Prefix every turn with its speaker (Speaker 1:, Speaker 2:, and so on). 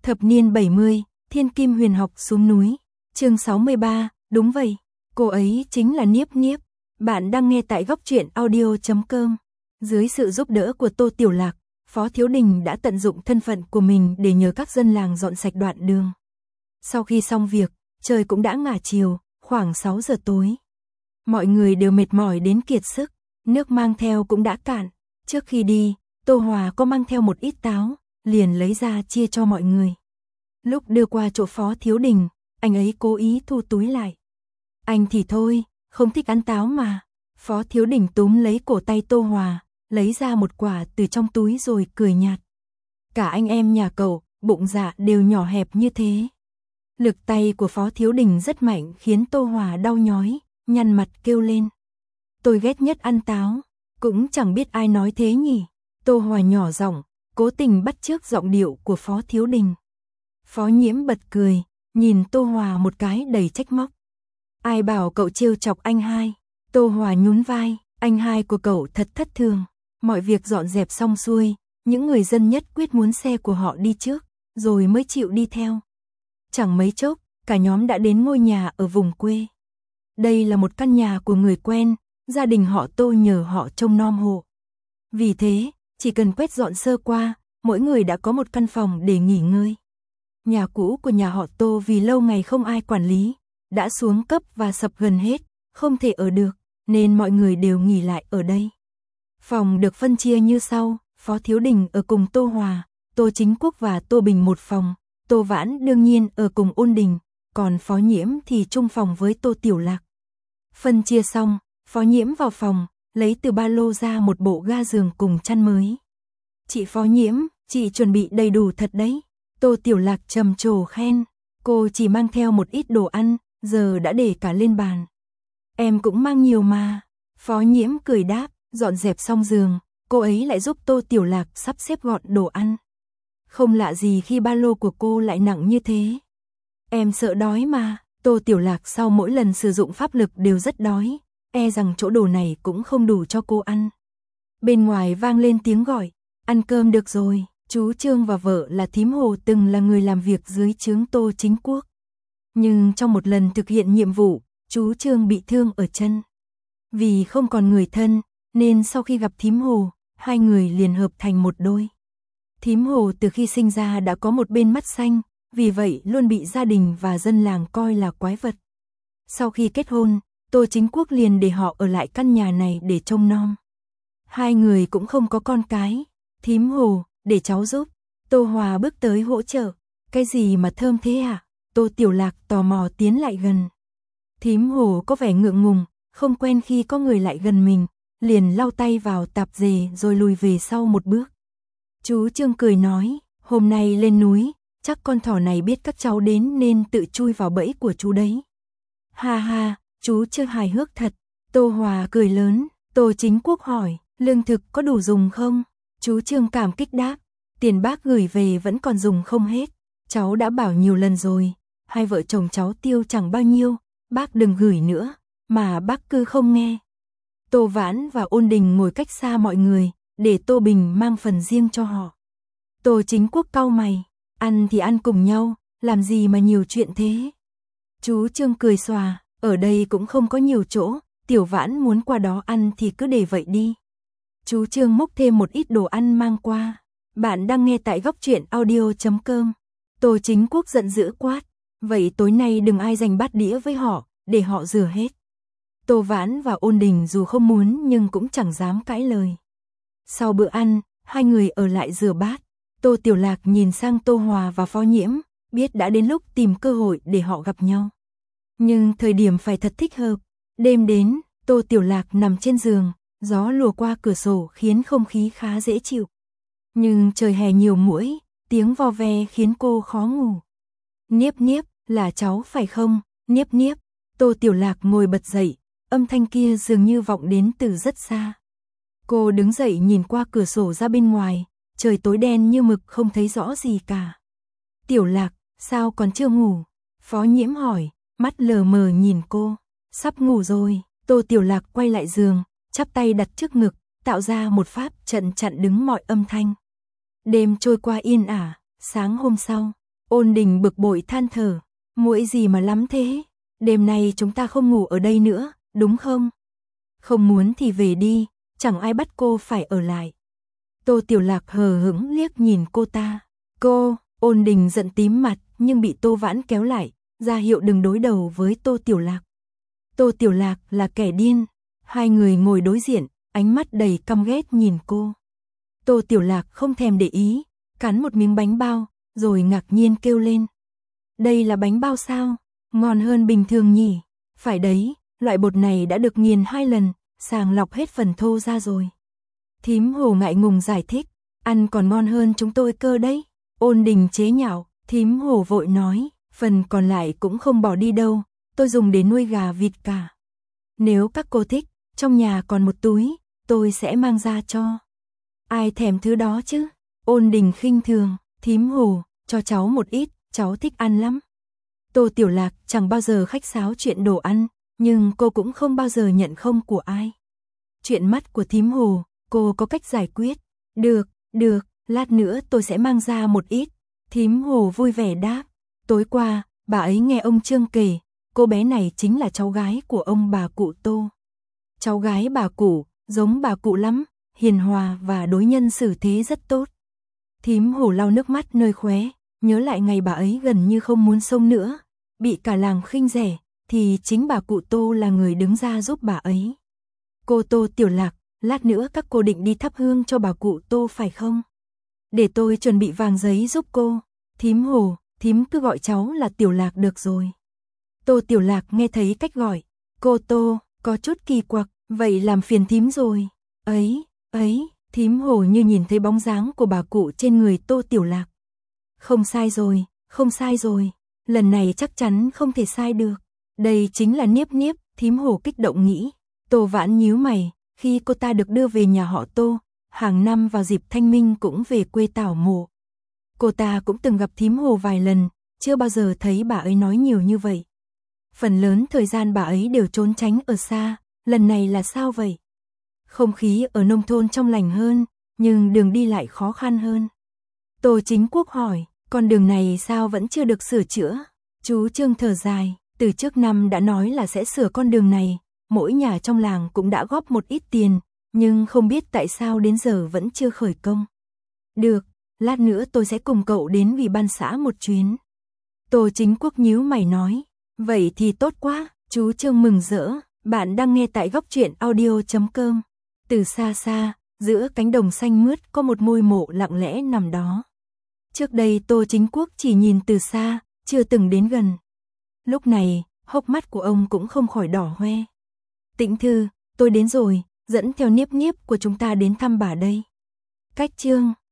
Speaker 1: Thập niên 70, Thiên Kim Huyền Học xuống núi. Chương 63, đúng vậy, cô ấy chính là Niếp Niếp. Bạn đang nghe tại góc truyện audio.com. Dưới sự giúp đỡ của Tô Tiểu Lạc, Phó Thiếu Đình đã tận dụng thân phận của mình để nhờ các dân làng dọn sạch đoạn đường. Sau khi xong việc, trời cũng đã ngả chiều, khoảng 6 giờ tối. Mọi người đều mệt mỏi đến kiệt sức, nước mang theo cũng đã cạn. Trước khi đi, Tô Hòa có mang theo một ít táo, liền lấy ra chia cho mọi người. Lúc đưa qua chỗ Phó Thiếu Đình, anh ấy cố ý thu túi lại. Anh thì thôi, không thích ăn táo mà. Phó Thiếu Đình túm lấy cổ tay Tô Hòa, lấy ra một quả từ trong túi rồi cười nhạt. Cả anh em nhà cậu, bụng dạ đều nhỏ hẹp như thế. Lực tay của Phó Thiếu Đình rất mạnh khiến Tô Hòa đau nhói, nhăn mặt kêu lên. Tôi ghét nhất ăn táo, cũng chẳng biết ai nói thế nhỉ. Tô Hòa nhỏ giọng, cố tình bắt chước giọng điệu của Phó Thiếu Đình. Phó Nhiễm bật cười, nhìn Tô Hòa một cái đầy trách móc. Ai bảo cậu trêu chọc anh hai? Tô Hòa nhún vai, anh hai của cậu thật thất thường. Mọi việc dọn dẹp xong xuôi, những người dân nhất quyết muốn xe của họ đi trước, rồi mới chịu đi theo. Chẳng mấy chốc, cả nhóm đã đến ngôi nhà ở vùng quê. Đây là một căn nhà của người quen, gia đình họ Tô nhờ họ trông nom hộ. Vì thế, chỉ cần quét dọn sơ qua, mỗi người đã có một căn phòng để nghỉ ngơi. Nhà cũ của nhà họ Tô vì lâu ngày không ai quản lý, đã xuống cấp và sập gần hết, không thể ở được, nên mọi người đều nghỉ lại ở đây. Phòng được phân chia như sau, Phó Thiếu Đình ở cùng Tô Hòa, Tô Chính Quốc và Tô Bình một phòng, Tô Vãn đương nhiên ở cùng Ôn Đình, còn Phó Nhiễm thì chung phòng với Tô Tiểu Lạc. Phân chia xong, Phó Nhiễm vào phòng, lấy từ ba lô ra một bộ ga giường cùng chăn mới. Chị Phó Nhiễm, chị chuẩn bị đầy đủ thật đấy. Tô Tiểu Lạc trầm trồ khen, cô chỉ mang theo một ít đồ ăn, giờ đã để cả lên bàn. Em cũng mang nhiều mà. Phó Nhiễm cười đáp, dọn dẹp xong giường, cô ấy lại giúp Tô Tiểu Lạc sắp xếp gọn đồ ăn. Không lạ gì khi ba lô của cô lại nặng như thế. Em sợ đói mà. Tô Tiểu Lạc sau mỗi lần sử dụng pháp lực đều rất đói, e rằng chỗ đồ này cũng không đủ cho cô ăn. Bên ngoài vang lên tiếng gọi, ăn cơm được rồi. Chú Trương và vợ là Thím Hồ từng là người làm việc dưới trướng Tô Chính Quốc. Nhưng trong một lần thực hiện nhiệm vụ, chú Trương bị thương ở chân. Vì không còn người thân, nên sau khi gặp Thím Hồ, hai người liền hợp thành một đôi. Thím Hồ từ khi sinh ra đã có một bên mắt xanh, vì vậy luôn bị gia đình và dân làng coi là quái vật. Sau khi kết hôn, Tô Chính Quốc liền để họ ở lại căn nhà này để trông nom. Hai người cũng không có con cái. Thím Hồ, để cháu giúp. Tô Hòa bước tới hỗ trợ. Cái gì mà thơm thế à? Tô Tiểu Lạc tò mò tiến lại gần. Thím Hồ có vẻ ngượng ngùng, không quen khi có người lại gần mình, liền lau tay vào tạp dề rồi lùi về sau một bước. Chú Trương cười nói, hôm nay lên núi, chắc con thỏ này biết các cháu đến nên tự chui vào bẫy của chú đấy. Ha ha, chú Trương hài hước thật. Tô Hòa cười lớn. Tô Chính Quốc hỏi, lương thực có đủ dùng không? Chú Trương cảm kích đáp, tiền bác gửi về vẫn còn dùng không hết. Cháu đã bảo nhiều lần rồi, hai vợ chồng cháu tiêu chẳng bao nhiêu, bác đừng gửi nữa, mà bác cứ không nghe. Tô Vãn và Ôn Đình ngồi cách xa mọi người, để Tô Bình mang phần riêng cho họ. Tô Chính Quốc cau mày, ăn thì ăn cùng nhau, làm gì mà nhiều chuyện thế? Chú Trương cười xòa, ở đây cũng không có nhiều chỗ, Tiểu Vãn muốn qua đó ăn thì cứ để vậy đi. Chú Trương múc thêm một ít đồ ăn mang qua. Bạn đang nghe tại góc truyện audio.com. Tô Chính Quốc giận dữ quát, vậy tối nay đừng ai giành bát đĩa với họ, để họ rửa hết. Tô Vãn và Ôn Đình dù không muốn nhưng cũng chẳng dám cãi lời. Sau bữa ăn, hai người ở lại rửa bát. Tô Tiểu Lạc nhìn sang Tô Hòa và Phó Nhiễm, biết đã đến lúc tìm cơ hội để họ gặp nhau. Nhưng thời điểm phải thật thích hợp. Đêm đến, Tô Tiểu Lạc nằm trên giường, gió lùa qua cửa sổ khiến không khí khá dễ chịu. Nhưng trời hè nhiều muỗi, tiếng vo ve khiến cô khó ngủ. Niếp Niếp, là cháu phải không? Niếp Niếp. Tô Tiểu Lạc ngồi bật dậy, âm thanh kia dường như vọng đến từ rất xa. Cô đứng dậy nhìn qua cửa sổ ra bên ngoài, trời tối đen như mực không thấy rõ gì cả. Tiểu Lạc, sao còn chưa ngủ? Phó Nhiễm hỏi, mắt lờ mờ nhìn cô. Sắp ngủ rồi. Tô Tiểu Lạc quay lại giường, chắp tay đặt trước ngực, tạo ra một pháp trận chặn đứng mọi âm thanh. Đêm trôi qua yên ả, sáng hôm sau, Ôn Đình bực bội than thở, muội gì mà lắm thế, đêm nay chúng ta không ngủ ở đây nữa, đúng không? Không muốn thì về đi, chẳng ai bắt cô phải ở lại. Tô Tiểu Lạc hờ hững liếc nhìn cô ta. Cô, Ôn Đình giận tím mặt nhưng bị Tô Vãn kéo lại, ra hiệu đừng đối đầu với Tô Tiểu Lạc. Tô Tiểu Lạc là kẻ điên, hai người ngồi đối diện, ánh mắt đầy căm ghét nhìn cô. Tô Tiểu Lạc không thèm để ý, cắn một miếng bánh bao, rồi ngạc nhiên kêu lên. Đây là bánh bao sao? Ngon hơn bình thường nhỉ? Phải đấy, loại bột này đã được nghiền 2 lần, sàng lọc hết phần thô ra rồi. Thím Hồ ngại ngùng giải thích, ăn còn ngon hơn chúng tôi cơ đấy. Ôn Đình chế nhạo, Thím Hồ vội nói, phần còn lại cũng không bỏ đi đâu, tôi dùng để nuôi gà vịt cả. Nếu các cô thích, trong nhà còn một túi, tôi sẽ mang ra cho. Ai thèm thứ đó chứ? Ôn Đình khinh thường, Thím Hồ, cho cháu một ít, cháu thích ăn lắm. Tô Tiểu Lạc chẳng bao giờ khách sáo chuyện đồ ăn, nhưng cô cũng không bao giờ nhận không của ai. Chuyện mắt của Thím Hồ, cô có cách giải quyết. Được, lát nữa tôi sẽ mang ra một ít. Thím Hồ vui vẻ đáp. Tối qua, bà ấy nghe ông Trương kể, cô bé này chính là cháu gái của ông bà cụ Tô. Cháu gái bà cụ, giống bà cụ lắm, hiền hòa và đối nhân xử thế rất tốt. Thím Hồ lau nước mắt nơi khóe, nhớ lại ngày bà ấy gần như không muốn sống nữa, bị cả làng khinh rẻ, thì chính bà cụ Tô là người đứng ra giúp bà ấy. Cô Tô Tiểu Lạc, lát nữa các cô định đi thắp hương cho bà cụ Tô phải không? Để tôi chuẩn bị vàng giấy giúp cô. Thím Hồ, thím cứ gọi cháu là Tiểu Lạc được rồi. Tô Tiểu Lạc nghe thấy cách gọi, cô Tô, có chút kỳ quặc, vậy làm phiền thím rồi. Ấy, Thím Hồ như nhìn thấy bóng dáng của bà cụ trên người Tô Tiểu Lạc. Không sai rồi, lần này chắc chắn không thể sai được. Đây chính là Niếp Niếp, Thím Hồ kích động nghĩ. Tô Vãn nhíu mày, khi cô ta được đưa về nhà họ Tô, hàng năm vào dịp Thanh Minh cũng về quê tảo mộ. Cô ta cũng từng gặp Thím Hồ vài lần, chưa bao giờ thấy bà ấy nói nhiều như vậy. Phần lớn thời gian bà ấy đều trốn tránh ở xa, lần này là sao vậy? Không khí ở nông thôn trong lành hơn, nhưng đường đi lại khó khăn hơn. Tô Chính Quốc hỏi, con đường này sao vẫn chưa được sửa chữa? Chú Trương thở dài, từ trước năm đã nói là sẽ sửa con đường này, mỗi nhà trong làng cũng đã góp một ít tiền, nhưng không biết tại sao đến giờ vẫn chưa khởi công. Được, lát nữa tôi sẽ cùng cậu đến Ủy ban xã một chuyến. Tô Chính Quốc nhíu mày nói, vậy thì tốt quá, chú Trương mừng rỡ, bạn đang nghe tại góc truyện audio.com. Từ xa xa, giữa cánh đồng xanh mướt có một ngôi mộ lặng lẽ nằm đó. Trước đây Tô Chính Quốc chỉ nhìn từ xa, chưa từng đến gần. Lúc này, hốc mắt của ông cũng không khỏi đỏ hoe. Tĩnh Thư, tôi đến rồi, dẫn theo Niếp Niếp của chúng ta đến thăm bà đây. Cách Trương